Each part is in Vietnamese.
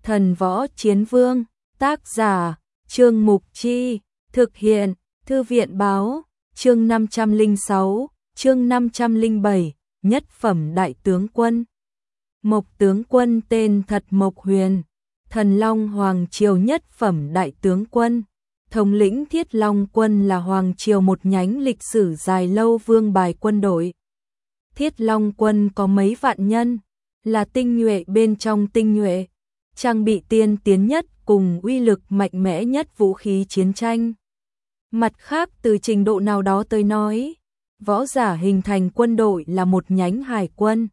Thần võ chiến vương, tác giả, Trương Mục Chi, thực hiện, Thư viện báo, chương 506, chương 507, nhất phẩm đại tướng quân. Mộc tướng quân tên thật Mộc Huyền, Thần Long Hoàng Triều nhất phẩm đại tướng quân, thống lĩnh Thiết Long quân là Hoàng Triều một nhánh lịch sử dài lâu vương bài quân đội. Thiết Long quân có mấy vạn nhân, là tinh nhuệ bên trong tinh nhuệ, trang bị tiên tiến nhất cùng uy lực mạnh mẽ nhất vũ khí chiến tranh. Mặt khác từ trình độ nào đó tới nói, võ giả hình thành quân đội là một nhánh hải quân,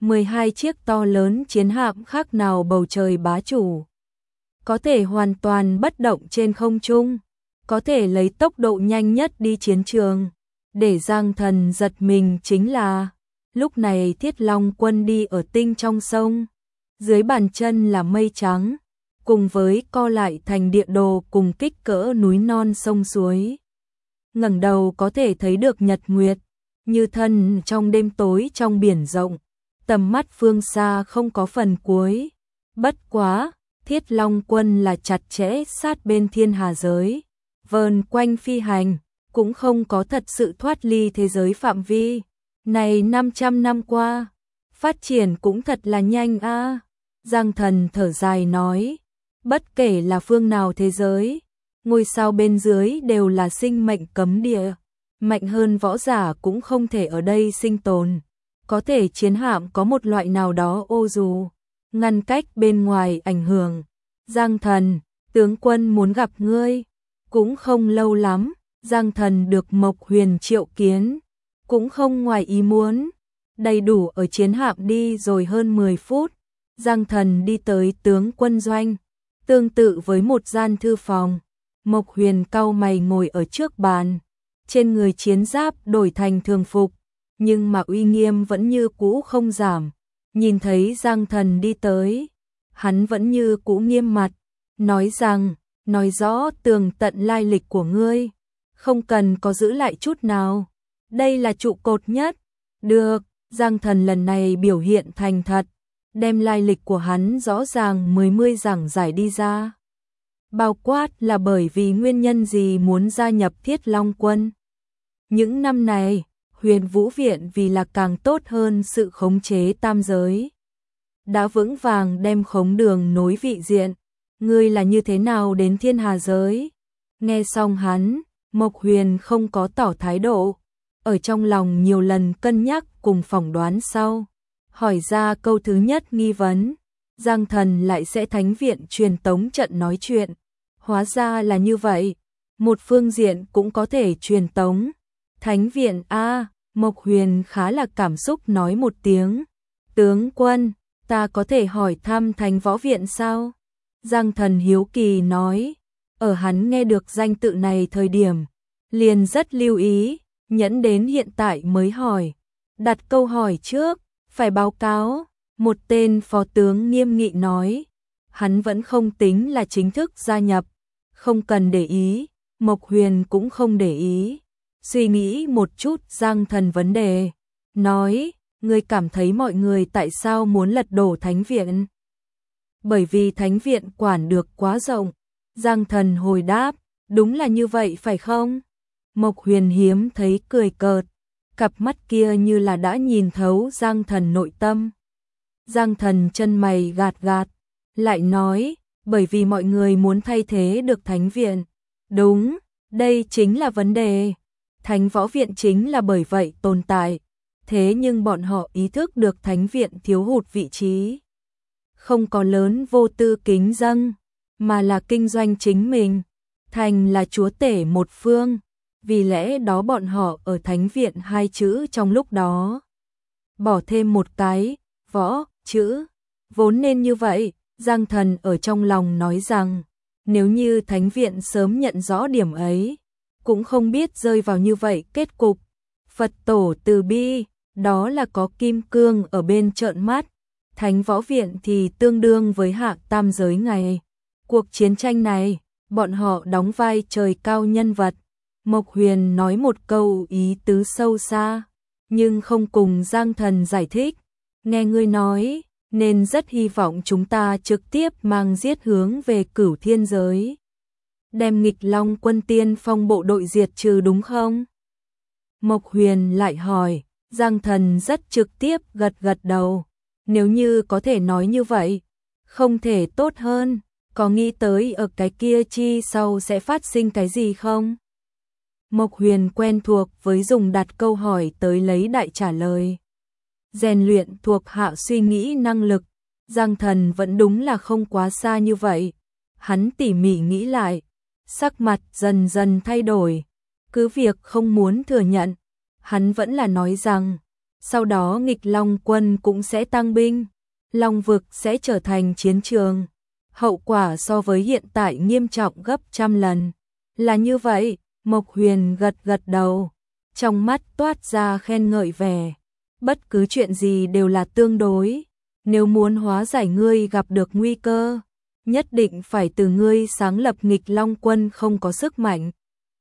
12 chiếc to lớn chiến hạm khác nào bầu trời bá chủ. Có thể hoàn toàn bất động trên không trung, có thể lấy tốc độ nhanh nhất đi chiến trường. Để Giang Thần giật mình chính là, lúc này Thiết Long quân đi ở tinh trong sông, dưới bàn chân là mây trắng, cùng với co lại thành địa đồ cùng kích cỡ núi non sông suối. Ngẩng đầu có thể thấy được nhật nguyệt, như thân trong đêm tối trong biển rộng, tầm mắt phương xa không có phần cuối. Bất quá, Thiết Long quân là chặt chẽ sát bên thiên hà giới, vờn quanh phi hành, cũng không có thật sự thoát ly thế giới phạm vi. Này 500 năm qua, phát triển cũng thật là nhanh a. Giang Thần thở dài nói, bất kể là phương nào thế giới, ngôi sao bên dưới đều là sinh mệnh cấm địa, mạnh hơn võ giả cũng không thể ở đây sinh tồn. Có thể chiến hạm có một loại nào đó ô dù, ngăn cách bên ngoài ảnh hưởng. Giang Thần, tướng quân muốn gặp ngươi. Cũng không lâu lắm, Giang Thần được Mộc Huyền triệu kiến, cũng không ngoài ý muốn. Đầy đủ ở chiến hạm đi rồi hơn 10 phút, Giang Thần đi tới tướng quân doanh, tương tự với một gian thư phòng. Mộc Huyền cau mày ngồi ở trước bàn, trên người chiến giáp đổi thành thường phục, nhưng mà uy nghiêm vẫn như cũ không giảm. Nhìn thấy Giang Thần đi tới, hắn vẫn như cũ nghiêm mặt, nói rằng, nói rõ tường tận lai lịch của ngươi, không cần có giữ lại chút nào. Đây là trụ cột nhất. Được, Giang Thần lần này biểu hiện thành thật, đem lai lịch của hắn rõ ràng mươi giảng giải đi ra. Bao quát là bởi vì nguyên nhân gì muốn gia nhập Thiết Long quân. Những năm này, Huyền Vũ Viện vì là càng tốt hơn sự khống chế tam giới, đã vững vàng đem khống đường nối vị diện. Ngươi là như thế nào đến thiên hà giới? Nghe xong hắn, Mộc Huyền không có tỏ thái độ, ở trong lòng nhiều lần cân nhắc cùng phỏng đoán sau, hỏi ra câu thứ nhất nghi vấn, Giang Thần lại sẽ thánh viện truyền tống trận nói chuyện. Hóa ra là như vậy, một phương diện cũng có thể truyền tống. Thánh viện a. Mộc Huyền khá là cảm xúc nói một tiếng, tướng quân, ta có thể hỏi thăm Thánh Võ Viện sao? Giang Thần hiếu kỳ nói, ở hắn nghe được danh tự này thời điểm, liền rất lưu ý, nhẫn đến hiện tại mới hỏi. Đặt câu hỏi trước, phải báo cáo, một tên phó tướng nghiêm nghị nói, hắn vẫn không tính là chính thức gia nhập, không cần để ý. Mộc Huyền cũng không để ý, suy nghĩ một chút Giang Thần vấn đề, nói, ngươi cảm thấy mọi người tại sao muốn lật đổ thánh viện? Bởi vì thánh viện quản được quá rộng. Giang Thần hồi đáp, đúng là như vậy phải không? Mộc Huyền hiếm thấy cười cợt, cặp mắt kia như là đã nhìn thấu Giang Thần nội tâm. Giang Thần chân mày gạt gạt, lại nói, bởi vì mọi người muốn thay thế được thánh viện. Đúng, đây chính là vấn đề. Thánh Võ Viện chính là bởi vậy tồn tại. Thế nhưng bọn họ ý thức được thánh viện thiếu hụt vị trí. Không có lớn vô tư kính dâng, mà là kinh doanh chính mình, thành là chúa tể một phương. Vì lẽ đó bọn họ ở thánh viện hai chữ trong lúc đó bỏ thêm một cái võ chữ, vốn nên như vậy. Giang Thần ở trong lòng nói rằng, nếu như thánh viện sớm nhận rõ điểm ấy, cũng không biết rơi vào như vậy kết cục. Phật tổ từ bi, đó là có kim cương ở bên trợn mắt. Thánh Võ Viện thì tương đương với hạ tam giới ngày. Cuộc chiến tranh này, bọn họ đóng vai trời cao nhân vật. Mộc Huyền nói một câu ý tứ sâu xa, nhưng không cùng Giang Thần giải thích. Nghe ngươi nói, nên rất hy vọng chúng ta trực tiếp mang giết hướng về Cửu Thiên giới. Đem Nghịch Long quân tiên phong bộ đội diệt trừ đúng không? Mộc Huyền lại hỏi, Giang Thần rất trực tiếp gật gật đầu. Nếu như có thể nói như vậy, không thể tốt hơn. Có nghĩ tới ở cái kia chi sau sẽ phát sinh cái gì không? Mộc Huyền quen thuộc với dùng đặt câu hỏi tới lấy đại trả lời. Rèn luyện thuộc hạ suy nghĩ năng lực, Giang Thần vẫn đúng là không quá xa như vậy. Hắn tỉ mỉ nghĩ lại, sắc mặt dần dần thay đổi, cứ việc không muốn thừa nhận, hắn vẫn là nói rằng, sau đó Nghịch Long quân cũng sẽ tăng binh, Long vực sẽ trở thành chiến trường, hậu quả so với hiện tại nghiêm trọng gấp trăm lần. Là như vậy, Mộc Huyền gật gật đầu, trong mắt toát ra khen ngợi vẻ. Bất cứ chuyện gì đều là tương đối, nếu muốn hóa giải ngươi gặp được nguy cơ, nhất định phải từ ngươi sáng lập Nghịch Long quân không có sức mạnh.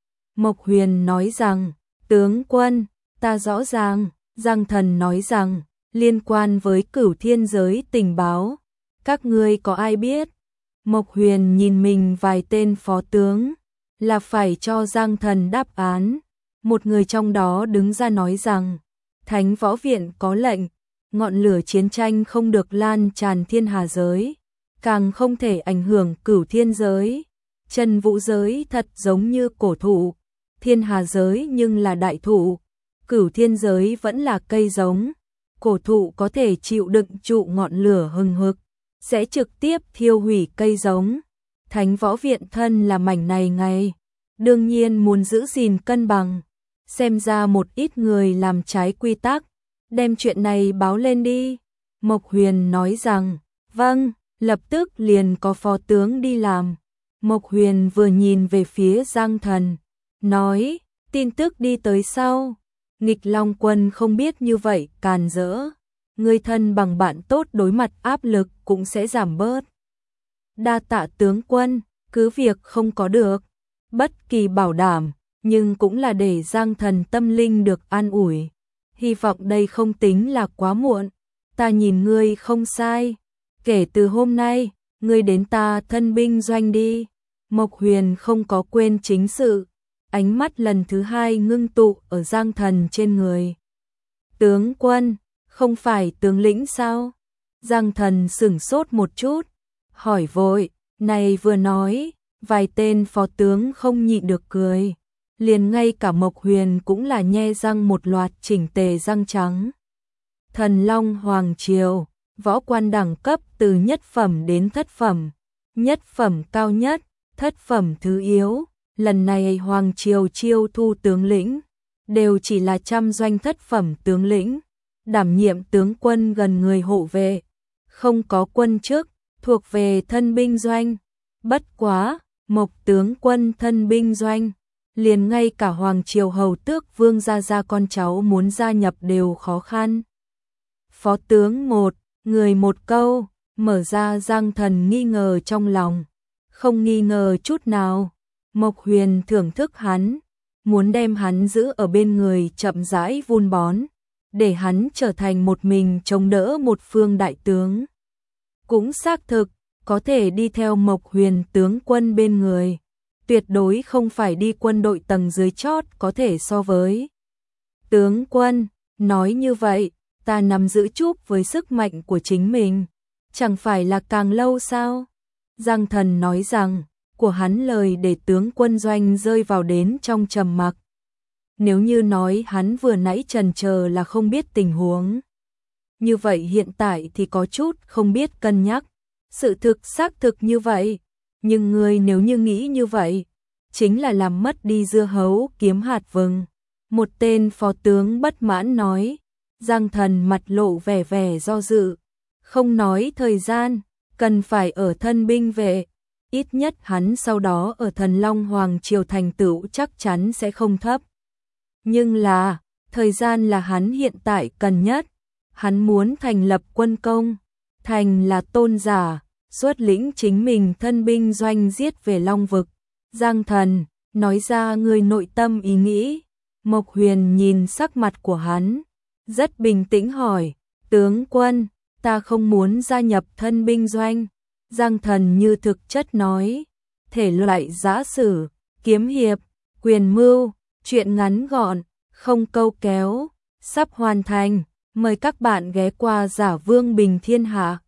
Mộc Huyền nói rằng, tướng quân, ta rõ ràng. Giang Thần nói rằng, liên quan với Cửu Thiên giới tình báo, các ngươi có ai biết? Mộc Huyền nhìn mình vài tên phó tướng, là phải cho Giang Thần đáp án. Một người trong đó đứng ra nói rằng, Thánh Võ Viện có lệnh, ngọn lửa chiến tranh không được lan tràn thiên hà giới, càng không thể ảnh hưởng Cửu Thiên giới. Trần Vũ giới thật giống như cổ thụ, thiên hà giới nhưng là đại thụ, Cửu Thiên giới vẫn là cây giống. Cổ thụ có thể chịu đựng trụ ngọn lửa hừng hực, sẽ trực tiếp thiêu hủy cây giống. Thánh Võ Viện thân là mảnh này ngay, đương nhiên muốn giữ gìn cân bằng. Xem ra một ít người làm trái quy tắc, đem chuyện này báo lên đi. Mộc Huyền nói rằng, vâng, lập tức liền có phó tướng đi làm. Mộc Huyền vừa nhìn về phía Giang Thần, nói, tin tức đi tới sau. Nghịch Long quân không biết như vậy càn rỡ, người thân bằng bạn tốt đối mặt áp lực cũng sẽ giảm bớt. Đa tạ tướng quân, cứ việc không có được bất kỳ bảo đảm, nhưng cũng là để Giang Thần tâm linh được an ủi. Hy vọng đây không tính là quá muộn, ta nhìn ngươi không sai. Kể từ hôm nay, ngươi đến ta thân binh doanh đi. Mộc Huyền không có quên chính sự, ánh mắt lần thứ hai ngưng tụ ở Giang Thần trên người. Tướng quân, không phải tướng lĩnh sao? Giang Thần sửng sốt một chút, hỏi vội, này vừa nói, vài tên phó tướng không nhịn được cười. Liền ngay cả Mộc Huyền cũng là nhe răng một loạt chỉnh tề răng trắng. Thần Long Hoàng Triều, võ quan đẳng cấp từ nhất phẩm đến thất phẩm, nhất phẩm cao nhất, thất phẩm thứ yếu. Lần này Hoàng Triều chiêu thu tướng lĩnh, đều chỉ là trăm doanh thất phẩm tướng lĩnh, đảm nhiệm tướng quân gần người hộ vệ, không có quân chức, thuộc về thân binh doanh. Bất quá, Mộc tướng quân thân binh doanh, liền ngay cả Hoàng Triều hầu tước Vương gia con cháu muốn gia nhập đều khó khăn. Phó tướng một, người một câu, mở ra Giang Thần nghi ngờ trong lòng, không nghi ngờ chút nào. Mộc Huyền thưởng thức hắn, muốn đem hắn giữ ở bên người chậm rãi vun bón, để hắn trở thành một mình chống đỡ một phương đại tướng. Cũng xác thực, có thể đi theo Mộc Huyền tướng quân bên người, tuyệt đối không phải đi quân đội tầng dưới chót có thể so với. Tướng quân, nói như vậy, ta nắm giữ chút với sức mạnh của chính mình, chẳng phải là càng lâu sao? Giang Thần nói rằng, của hắn lời để tướng quân doanh rơi vào đến trong trầm mặc. Nếu như nói hắn vừa nãy chần chờ là không biết tình huống, như vậy hiện tại thì có chút không biết cân nhắc. Sự thực xác thực như vậy, nhưng người nếu như nghĩ như vậy, chính là làm mất đi dưa hấu kiếm hạt vừng. Một tên phó tướng bất mãn nói. Giang Thần mặt lộ vẻ vẻ do dự, không nói thời gian, cần phải ở thân binh vệ. Ít nhất hắn sau đó ở Thần Long Hoàng Triều thành tựu chắc chắn sẽ không thấp. Nhưng là, thời gian là hắn hiện tại cần nhất. Hắn muốn thành lập quân công, thành là tôn giả, xuất lĩnh chính mình thân binh doanh giết về Long Vực. Giang Thần, nói ra người nội tâm ý nghĩ. Mộc Huyền nhìn sắc mặt của hắn, rất bình tĩnh hỏi, tướng quân, ta không muốn gia nhập thân binh doanh. Giang Thần như thực chất nói, thể loại giã sử, kiếm hiệp, quyền mưu, truyện ngắn gọn, không câu kéo, sắp hoàn thành. Mời các bạn ghé qua Giả Vương Bình Thiên Hạ.